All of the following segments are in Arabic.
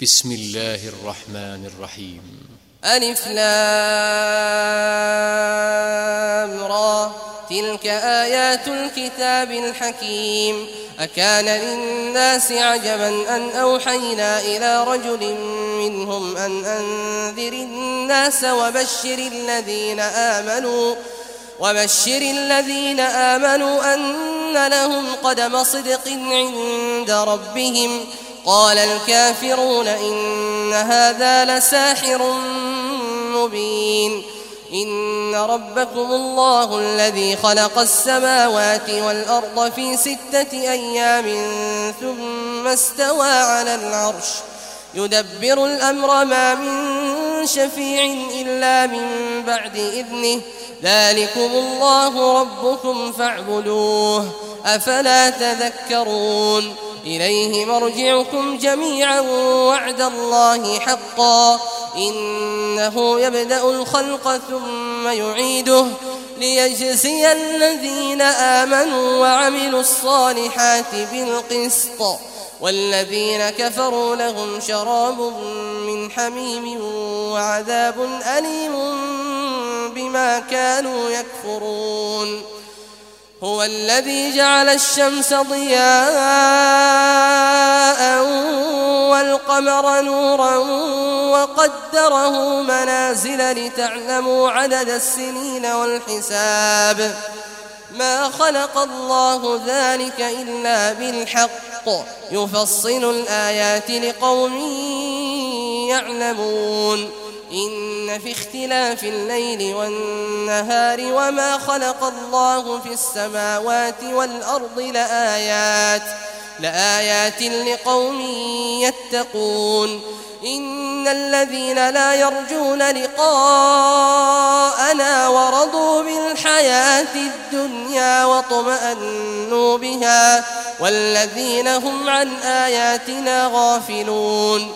بسم الله الرحمن الرحيم. ألف لام را، تلك آيات الكتاب الحكيم. أكان للناس عجبا أن أوحينا إلى رجل منهم أن أنذر الناس وبشر الذين آمنوا أن لهم قدم صدق عند ربهم. قال الكافرون إن هذا لساحر مبين. إن ربكم الله الذي خلق السماوات والأرض في 6 أيام ثم استوى على العرش يدبر الأمر ما من شفيع إلا من بعد إذنه. ذلكم الله ربكم فاعبدوه أفلا تذكرون. إليه مرجعكم جميعا وعد الله حقا إنه يبدأ الخلق ثم يعيده ليجزي الذين آمنوا وعملوا الصالحات بالقسط والذين كفروا لهم شراب من حميم وعذاب أليم بما كانوا يكفرون. هو الذي جعل الشمس ضياء والقمر نورا وقدره منازل لتعلموا عدد السنين والحساب. ما خلق الله ذلك إلا بالحق يفصل الآيات لقوم يعلمون. إن في اختلاف الليل والنهار وما خلق الله في السماوات والأرض لآيات لقوم يتقون. إن الذين لا يرجون لقاءنا ورضوا بالحياة الدنيا واطمأنوا بها والذين هم عن آياتنا غافلون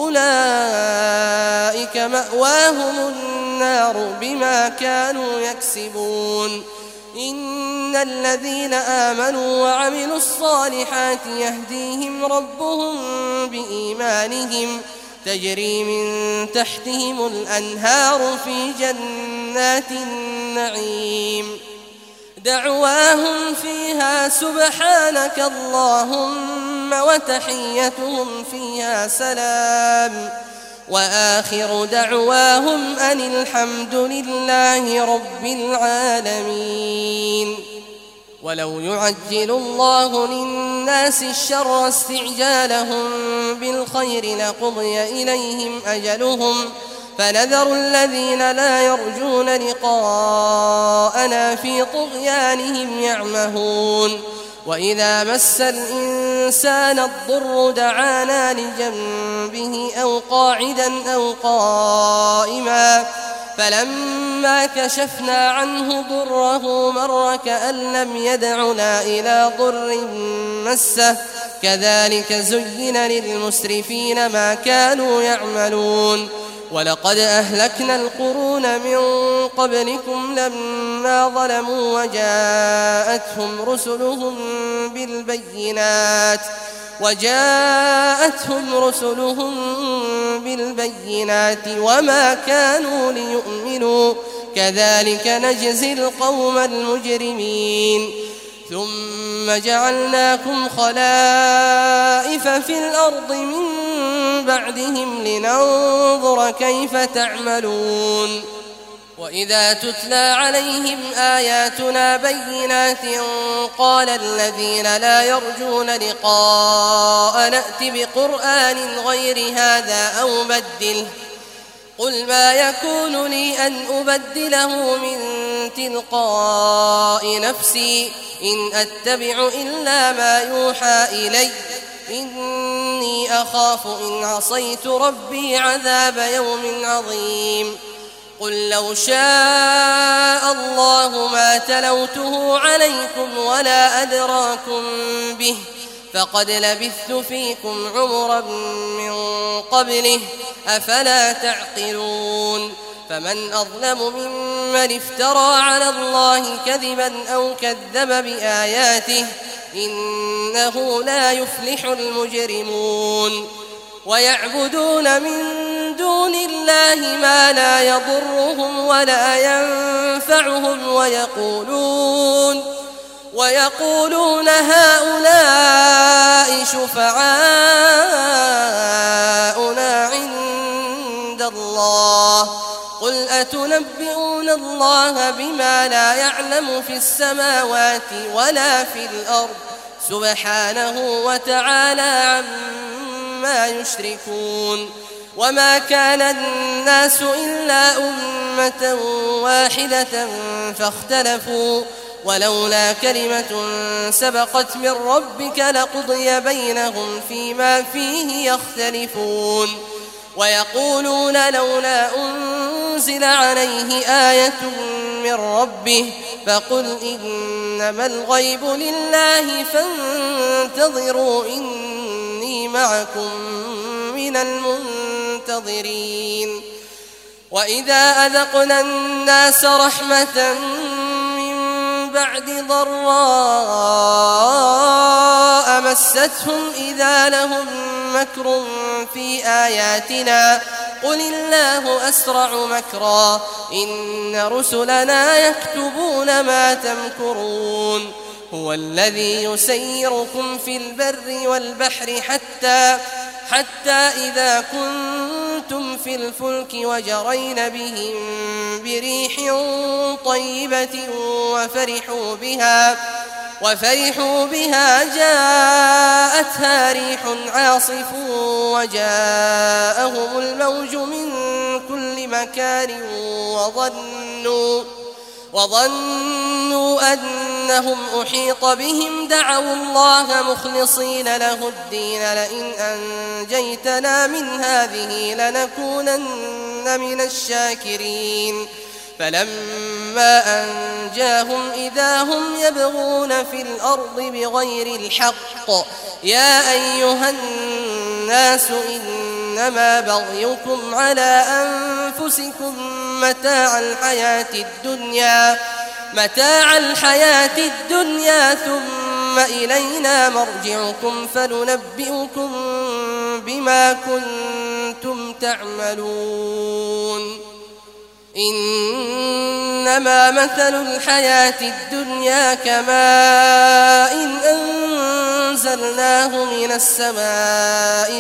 أولئك مأواهم النار بما كانوا يكسبون. إن الذين آمنوا وعملوا الصالحات يهديهم ربهم بإيمانهم تجري من تحتهم الأنهار في جنات النعيم دعواهم فيها سبحانك اللهم وتحيتهم فيها سلام وآخر دعواهم أن الحمد لله رب العالمين. ولو يعجل الله للناس الشر استعجالهم بالخير لقضي إليهم أجلهم فنذر الذين لا يرجون لقاءنا في طغيانهم يعمهون. وإذا مس الإنسان الضر دعانا لجنبه أو قاعدا أو قائما فلما كشفنا عنه ضره مر كأن لم يدعنا إلى ضر مسه كذلك زين للمسرفين ما كانوا يعملون. ولقد أهلكنا القرون من قبلكم لما ظلموا وجاءتهم رسلهم بالبينات وما كانوا ليؤمنوا كذلك نجزي القوم المجرمين. ثم جعلناكم خلائف في الأرض من بعدهم لننظر كيف تعملون. وإذا تتلى عليهم آياتنا بينات قال الذين لا يرجون لقاء نأت بقرآن غير هذا أو بدله قل ما يكون لي أن أبدله من تلقاء نفسي إن أتبع إلا ما يوحى إلي إني أخاف إن عصيت ربي عذاب يوم عظيم. قل لو شاء الله ما تلوته عليكم ولا أدراكم به فقد لبثت فيكم عمرا من قبله أفلا تعقلون. فمن أظلم ممن افترى على الله كذبا أو كذب بآياته إنه لا يفلح المجرمون. ويعبدون من دون الله ما لا يضرهم ولا ينفعهم ويقولون هؤلاء شفعاؤنا عند الله قل أتنبئون الله بما لا يعلم في السماوات ولا في الأرض سبحانه وتعالى عما يشركون وما كان الناس إلا أمة واحدة فاختلفوا ولولا كلمة سبقت من ربك لقضي بينهم فيما فيه يختلفون ويقولون لولا أنزل عليه آية من ربه فقل إنما الغيب لله فانتظروا إني معكم من المنتظرين وإذا أذقنا الناس رحمة بعد ضراء مستهم إذا لهم مكر في آياتنا قل الله أسرع مكرا إن رسلنا يكتبون ما تمكرون هو الذي يسيركم في البر والبحر حتى إذا كنتم في الفلك وجرين بهم بريح طيبة وفرحوا بها جاءتها ريح عاصف وجاءهم الموج من كل مكان وظنوا أنهم أحيط بهم دعوا الله مخلصين له الدين لئن أنجيتنا من هذه لنكونن من الشاكرين فلما أنجاهم إذا هم يبغون في الأرض بغير الحق يا أيها الناس إنما بغيكم على أنفسكم متاع الحياة الدنيا ثم إلينا مرجعكم فننبئكم بما كنتم تعملون إنما مثل الحياة الدنيا كماء أنزلناه من السماء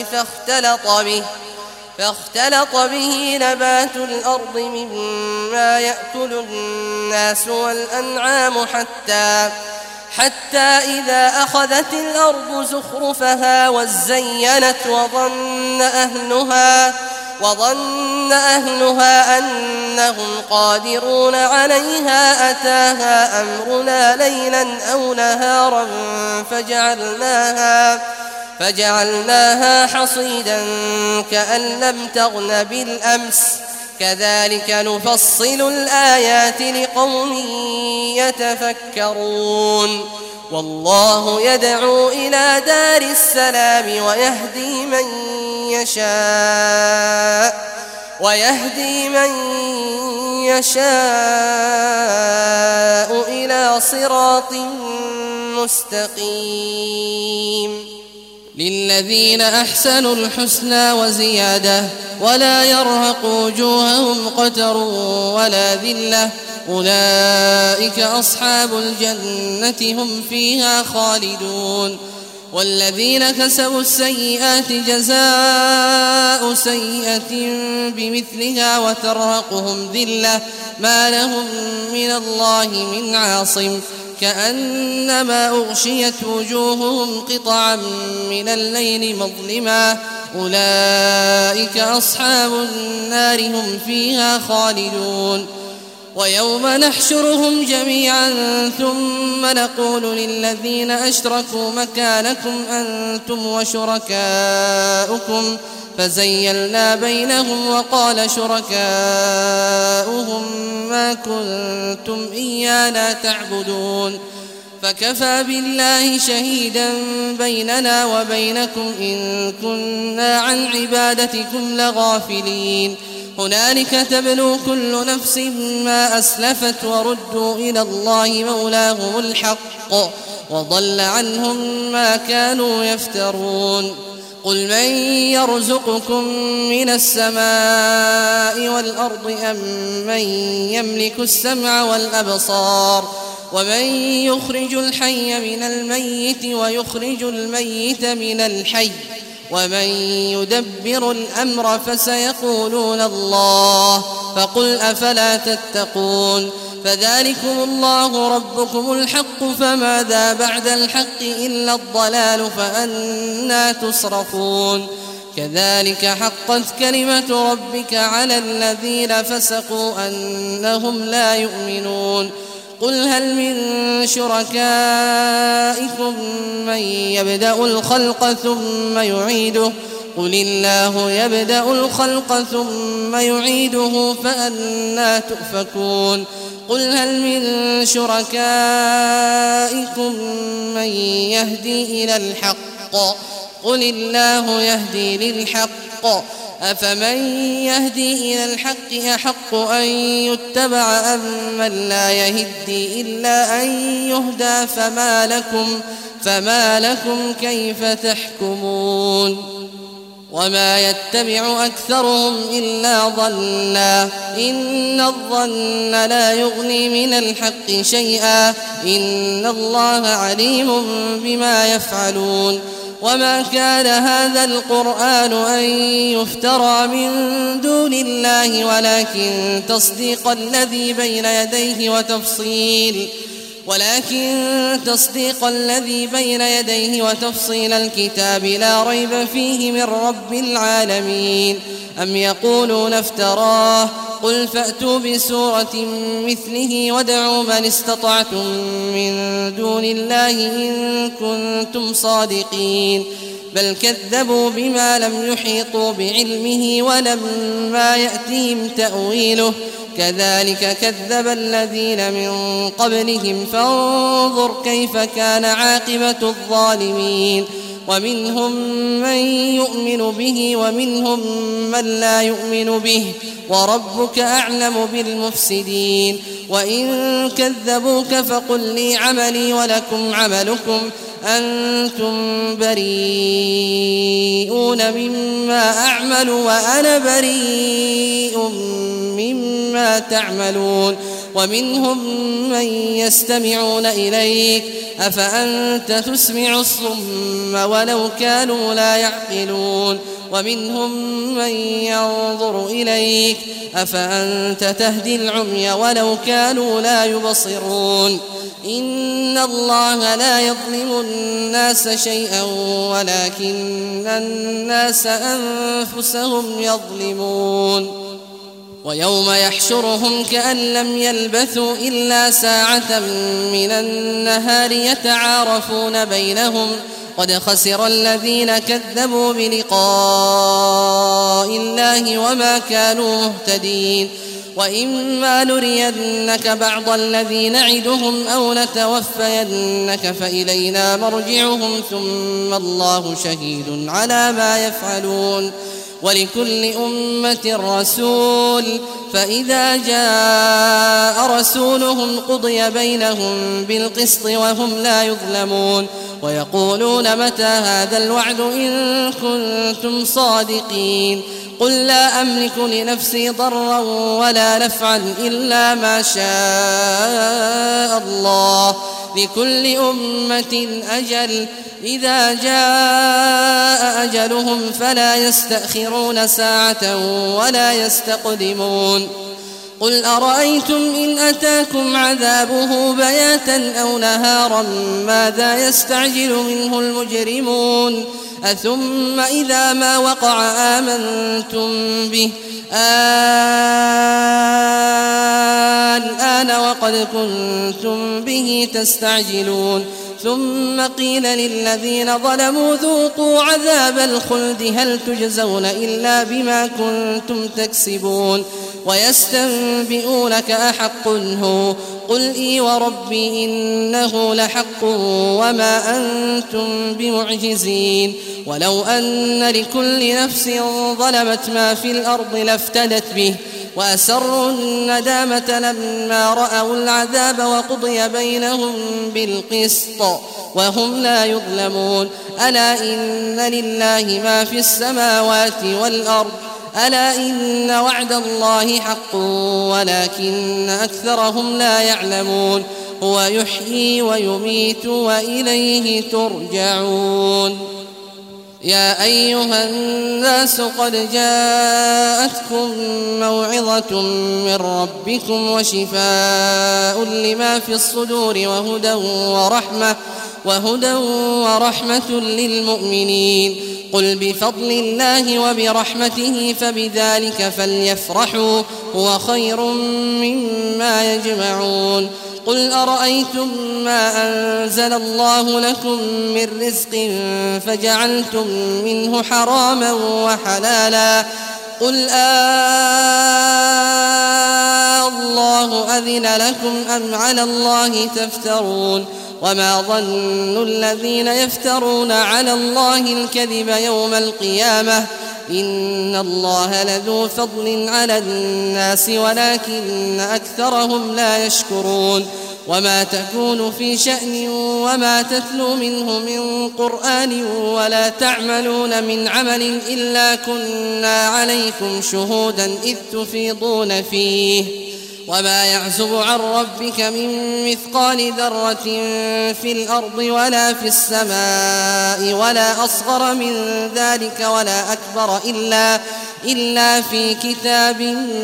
فاختلط به نبات الأرض مما يأكل الناس والأنعام حتى إذا أخذت الأرض زخرفها وزينت وظن أهلها أنهم قادرون عليها أتاها أمرنا ليلا أو نهارا فجعلناها حصيدا كأن لم تغن بالأمس كذلك نفصل الآيات لقوم يتفكرون والله يدعو إلى دار السلام ويهدي من يشاء إلى صراط مستقيم للذين أحسنوا الحسنى وزيادة ولا يرهق وجوههم قتر ولا ذلة أولئك أصحاب الجنة هم فيها خالدون والذين كسبوا السيئات جزاء سيئة بمثلها وترهقهم ذلة ما لهم من الله من عاصم كأنما أغشيت وجوههم قطعا من الليل مظلما أولئك أصحاب النار هم فيها خالدون ويوم نحشرهم جميعا ثم نقول للذين أشركوا مكانكم أنتم وشركاؤكم فزيلنا بينهم وقال شركاؤهم ما كنتم إيانا تعبدون فكفى بالله شهيدا بيننا وبينكم إن كنا عن عبادتكم لغافلين هنالك تبلو كل نفس ما أسلفت وردوا إلى الله مولاهم الحق وضل عنهم ما كانوا يفترون قل من يرزقكم من السماء والأرض أم من يملك السمع والأبصار ومن يخرج الحي من الميت ويخرج الميت من الحي ومن يدبر الأمر فسيقولون الله فقل أفلا تتقون فذلكم الله ربكم الحق فماذا بعد الحق إلا الضلال فأنى تصرفون كذلك حقت كلمة ربك على الذين فسقوا أنهم لا يؤمنون قل هل من شركائكم من يبدأ الخلق ثم يعيده قل الله يبدأ الخلق ثم يعيده فأنى تؤفكون قل هل من شركائكم من يهدي إلى الحق قل الله يهدي للحق أفمن يهدي إلى الحق أحق أن يتبع أم من لا يهدي إلا أن يهدى فما لكم كيف تحكمون وما يتبع أكثرهم إلا ظنا إن الظن لا يغني من الحق شيئا إن الله عليم بما يفعلون وما كان هذا القرآن أن يفترى من دون الله ولكن تصديق الذي بين يديه وتفصيل الكتاب لا ريب فيه من رب العالمين أم يقولون افتراه قل فأتوا بسورة مثله وادعوا من استطعتم من دون الله إن كنتم صادقين بل كذبوا بما لم يحيطوا بعلمه ولما يأتيهم تأويله كذلك كذب الذين من قبلهم فانظر كيف كان عاقبة الظالمين ومنهم من يؤمن به ومنهم من لا يؤمن به وربك أعلم بالمفسدين وإن كذبوك فقل لي عملي ولكم عملكم أنتم بريئون مما أعمل وأنا بريء مما تعملون ومنهم من يستمعون إليك أفأنت تسمع الصم ولو كانوا لا يعقلون ومنهم من ينظر إليك أفأنت تهدي العمي ولو كانوا لا يبصرون إن الله لا يظلم الناس شيئا ولكن الناس أنفسهم يظلمون ويوم يحشرهم كأن لم يلبثوا إلا ساعة من النهار يتعارفون بينهم قد خسر الذين كذبوا بلقاء الله وما كانوا مهتدين وإما نرينك بعض الذي نعدهم أو نتوفينك فإلينا مرجعهم ثم الله شهيد على ما يفعلون ولكل أمة رسول فإذا جاء رسولهم قضي بينهم بالقسط وهم لا يظلمون ويقولون متى هذا الوعد إن كنتم صادقين قل لا أملك لنفسي ضرا ولا نفعا إلا ما شاء الله لكل أمة أجل إذا جاء أجلهم فلا يستأخرون ساعة ولا يستقدمون قل أرأيتم إن أتاكم عذابه بياتا أو نهارا ماذا يستعجل منه المجرمون أثم إذا ما وقع آمنتم به الآن وقد كنتم به تستعجلون ثم قيل للذين ظلموا ذوقوا عذاب الخلد هل تجزون إلا بما كنتم تكسبون ويستنبئونك أحق هو قل إي وربي إنه لحق وما أنتم بمعجزين ولو أن لكل نفس ظلمت ما في الأرض لافتدت به وأسروا الندامة لما رأوا العذاب وقضي بينهم بالقسط وهم لا يظلمون ألا إن لله ما في السماوات والأرض ألا إن وعد الله حق ولكن أكثرهم لا يعلمون هو يحيي ويميت وإليه ترجعون يا أيها الناس قد جاءتكم موعظة من ربكم وشفاء لما في الصدور وهدى ورحمة للمؤمنين قل بفضل الله وبرحمته فبذلك فليفرحوا هو خير مما يجمعون قل أرأيتم ما أنزل الله لكم من رزق فجعلتم منه حراما وحلالا قل الله أذن لكم أم على الله تفترون وما ظن الذين يفترون على الله الكذب يوم القيامة إن الله لذو فضل على الناس ولكن أكثرهم لا يشكرون وما تكون في شأن وما تتلو منه من قرآن ولا تعملون من عمل إلا كنا عليكم شهودا إذ تفيضون فيه وما يعزب عن ربك من مثقال ذرة في الأرض ولا في السماء ولا أصغر من ذلك ولا أكبر إلا في كتاب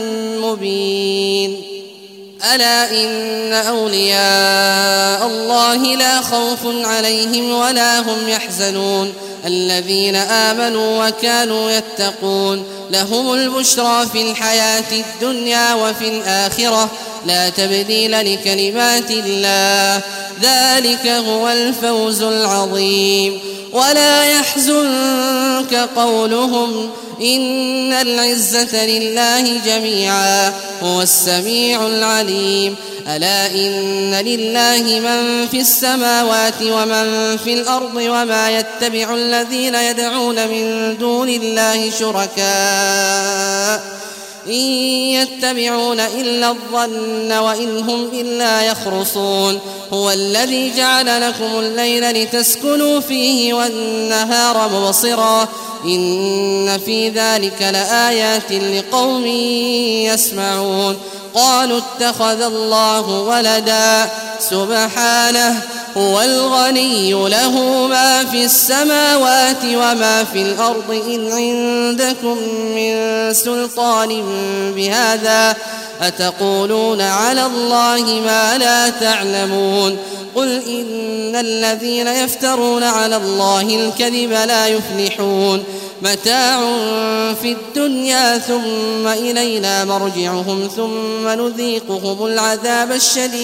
مبين ألا إن أولياء الله لا خوف عليهم ولا هم يحزنون الذين آمنوا وكانوا يتقون لهم البشرى في الحياة الدنيا وفي الآخرة لا تبديل لكلمات الله ذلك هو الفوز العظيم ولا يحزنك قولهم إن العزة لله جميعا هو السميع العليم ألا إن لله من في السماوات ومن في الأرض وما يتبع الذين يدعون من دون الله شركاء إن يتبعون إلا الظن وإن هم إلا يخرصون هو الذي جعل لكم الليل لتسكنوا فيه والنهار مبصرا إن في ذلك لآيات لقوم يسمعون قالوا اتخذ الله ولدا سبحانه هو الغني له ما في السماوات وما في الأرض إن عندكم من سلطان بهذا أتقولون على الله ما لا تعلمون قل إن الذين يفترون على الله الكذب لا يفلحون متاع في الدنيا ثم إلينا مرجعهم ثم نذيقهم العذاب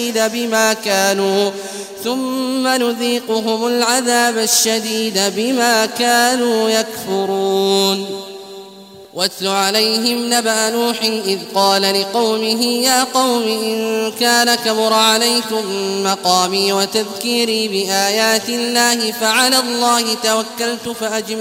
الشديد بما كانوا يكفرون واتل عليهم نبأ نوح إذ قال لقومه يا قوم إن كان كبر عليكم مقامي وتذكيري بآيات الله فعلى الله توكلت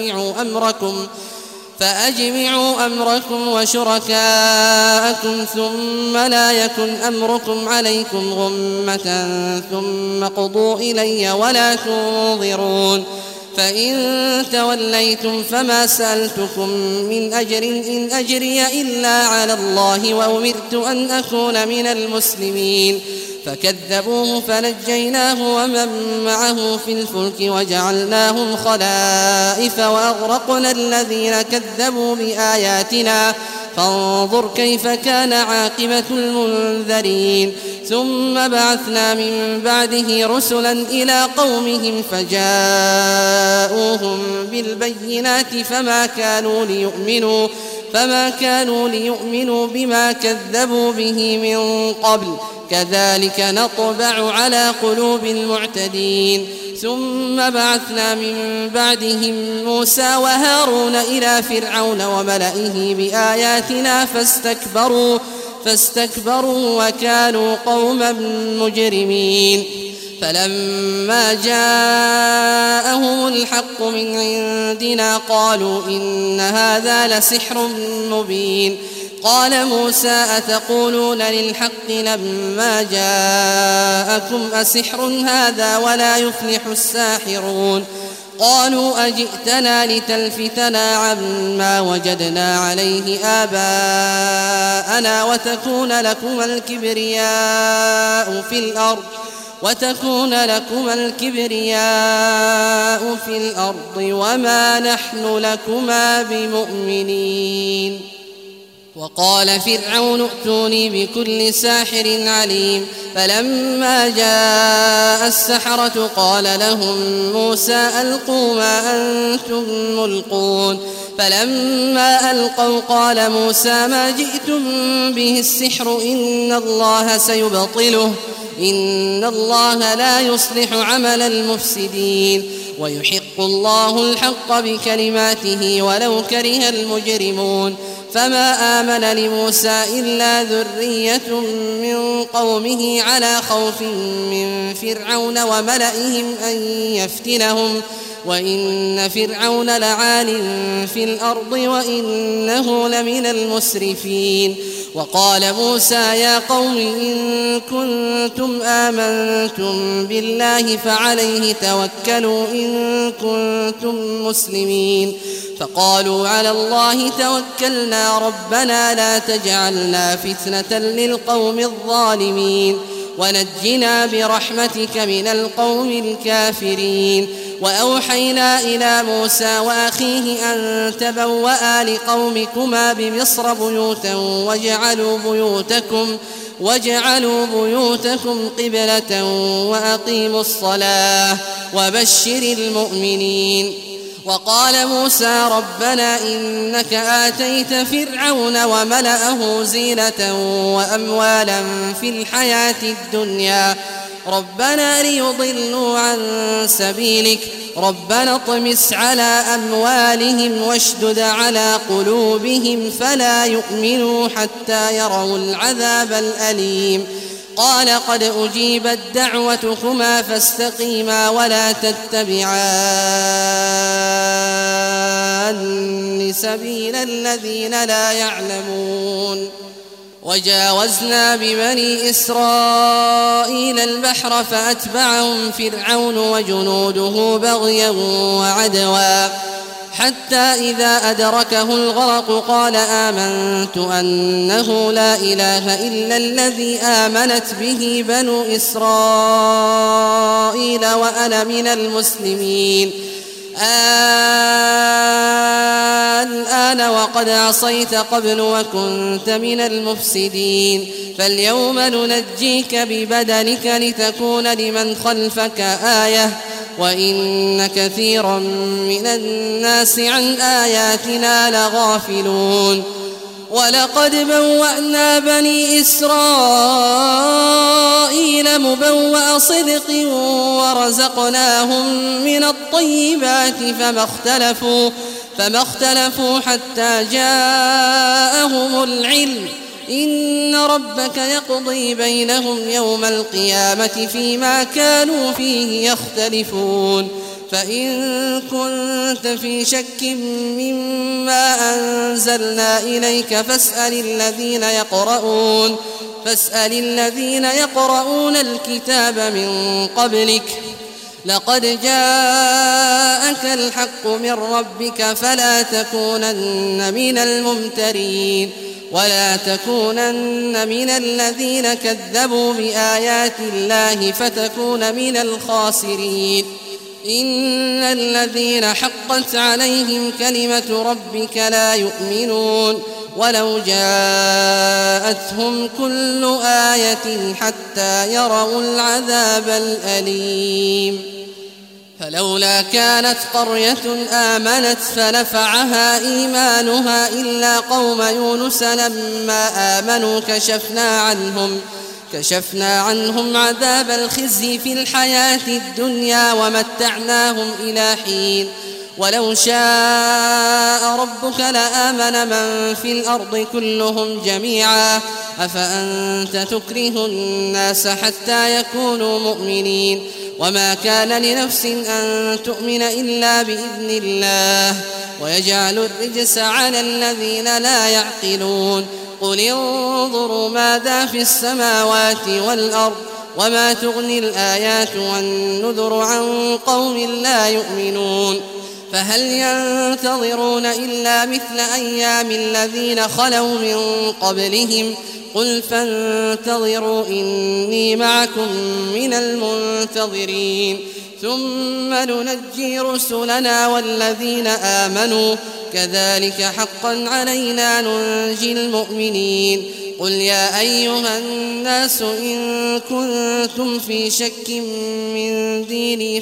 فأجمعوا أمركم وشركاءكم ثم لا يكن أمركم عليكم غمة ثم قضوا إلي ولا تنظرون فإن توليتم فما سألتكم من أجر إن أجري إلا على الله وأمرت أن أكون من المسلمين فكذبوه فنجيناه ومن معه في الفلك وجعلناهم خلائف وأغرقنا الذين كذبوا بآياتنا فانظر كيف كان عاقبة المنذرين ثم بعثنا من بعده رسلا إلى قومهم فجاءوهم بالبينات فما كانوا ليؤمنوا بما كذبوا به من قبل كذلك نطبع على قلوب المعتدين ثم بعثنا من بعدهم موسى وهارون إلى فرعون وملئه بآياتنا فاستكبروا وكانوا قوما مجرمين فلما جاءهم الحق من عندنا قالوا إن هذا لسحر مبين قال موسى أتقولون للحق لما جاءكم أسحر هذا ولا يفلح الساحرون قالوا أجئتنا لتلفتنا عما وجدنا عليه آباءنا وتكون لكما الكبرياء في الأرض وما نحن لكما بمؤمنين. وقال فرعون ائتوني بكل ساحر عليم. فلما جاء السحرة قال لهم موسى ألقوا ما أنتم ملقون. فلما ألقوا قال موسى ما جئتم به السحر إن الله سيبطله إن الله لا يصلح عمل المفسدين ويحق الله الحق بكلماته ولو كره المجرمون. فما آمن لموسى إلا ذرية من قومه على خوف من فرعون وملئهم أن يفتنهم وإن فرعون لعال في الأرض وإنه لمن المسرفين. وقال موسى يا قوم إن كنتم آمنتم بالله فعليه توكلوا إن كنتم مسلمين. فقالوا على الله توكلنا ربنا لا تجعلنا فتنة للقوم الظالمين ونجنا برحمتك من القوم الكافرين. وأوحينا إلى موسى وأخيه أن تبوأ لقومكما بمصر بيوتا واجعلوا بيوتكم قبلة وأقيموا الصلاة وبشر المؤمنين. وقال موسى ربنا إنك آتيت فرعون وملأه زينة وأموالا في الحياة الدنيا ربنا ليضلوا عن سبيلك ربنا اطمس على أموالهم واشدد على قلوبهم فلا يؤمنوا حتى يروا العذاب الأليم. قال قد أجيبت دعوتكما فاستقيما ولا تتبعان سبيل الذين لا يعلمون. وجاوزنا ببني إسرائيل البحر فأتبعهم فرعون وجنوده بغيا وعدوا حتى إذا أدركه الغرق قال آمنت أنه لا إله إلا الذي آمنت به بنو إسرائيل وأنا من المسلمين. الآن وقد عصيت قبل وكنت من المفسدين فاليوم ننجيك ببدنك لتكون لمن خلفك آية وإن كثيرا من الناس عن آياتنا لغافلون. ولقد بوأنا بني إسرائيل مبوأ صدق ورزقناهم من الطيبات فما اختلفوا حتى جاءهم العلم إن ربك يقضي بينهم يوم القيامة فيما كانوا فيه يختلفون. فإن كنت في شك مما أنزلنا إليك فاسأل الذين يقرؤون الكتاب من قبلك لقد جاءك الحق من ربك فلا تكونن من الممترين ولا تكونن من الذين كذبوا بآيات الله فتكون من الخاسرين. إن الذين حقت عليهم كلمة ربك لا يؤمنون ولو جاءتهم كل آية حتى يروا العذاب الأليم. فلولا كانت قرية آمنت فنفعها إيمانها إلا قوم يونس لما آمنوا كشفنا عنهم عذاب الخزي في الحياة الدنيا ومتعناهم إلى حين. ولو شاء ربك لآمن من في الأرض كلهم جميعا أفأنت تكره الناس حتى يكونوا مؤمنين وما كان لنفس أن تؤمن إلا بإذن الله ويجعل الرجس على الذين لا يعقلون قل انظروا ماذا في السماوات والأرض وما تغني الآيات والنذر عن قوم لا يؤمنون فهل ينتظرون إلا مثل أيام الذين خلوا من قبلهم قل فانتظروا إني معكم من المنتظرين ثم ننجي رسلنا والذين آمنوا كذلك حقا علينا ننجي المؤمنين قل يا أيها الناس إن كنتم في شك من ديني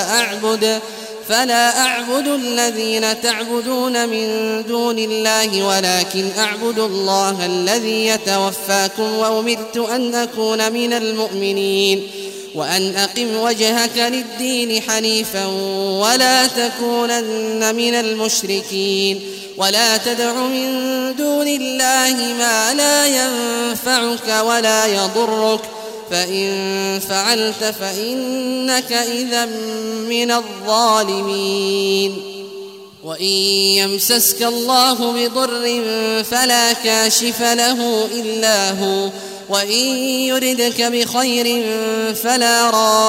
فلا أعبد الذين تعبدون من دون الله ولكن أعبد الله الذي يتوفاكم وأمرت أن أكون من المؤمنين وأن أقم وجهك للدين حنيفا ولا تكونن من المشركين ولا تدع من دون الله ما لا ينفعك ولا يضرك فإن فعلت فإنك إذا من الظالمين وإن يمسسك الله بضر فلا كاشف له إلا هو وإن يردك بخير فلا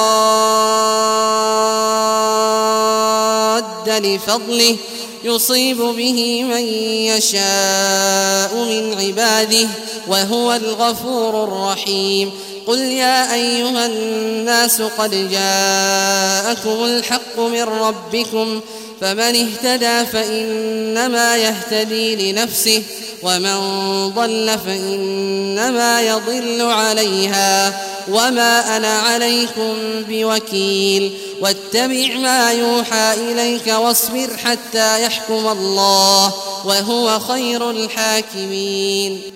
راد لفضله يصيب به من يشاء من عباده وهو الغفور الرحيم قل يا أيها الناس قد جاءكم الحق من ربكم فمن اهتدى فإنما يهتدي لنفسه ومن ضل فإنما يضل عليها وما أنا عليكم بوكيل واتبع ما يوحى إليك واصبر حتى يحكم الله وهو خير الحاكمين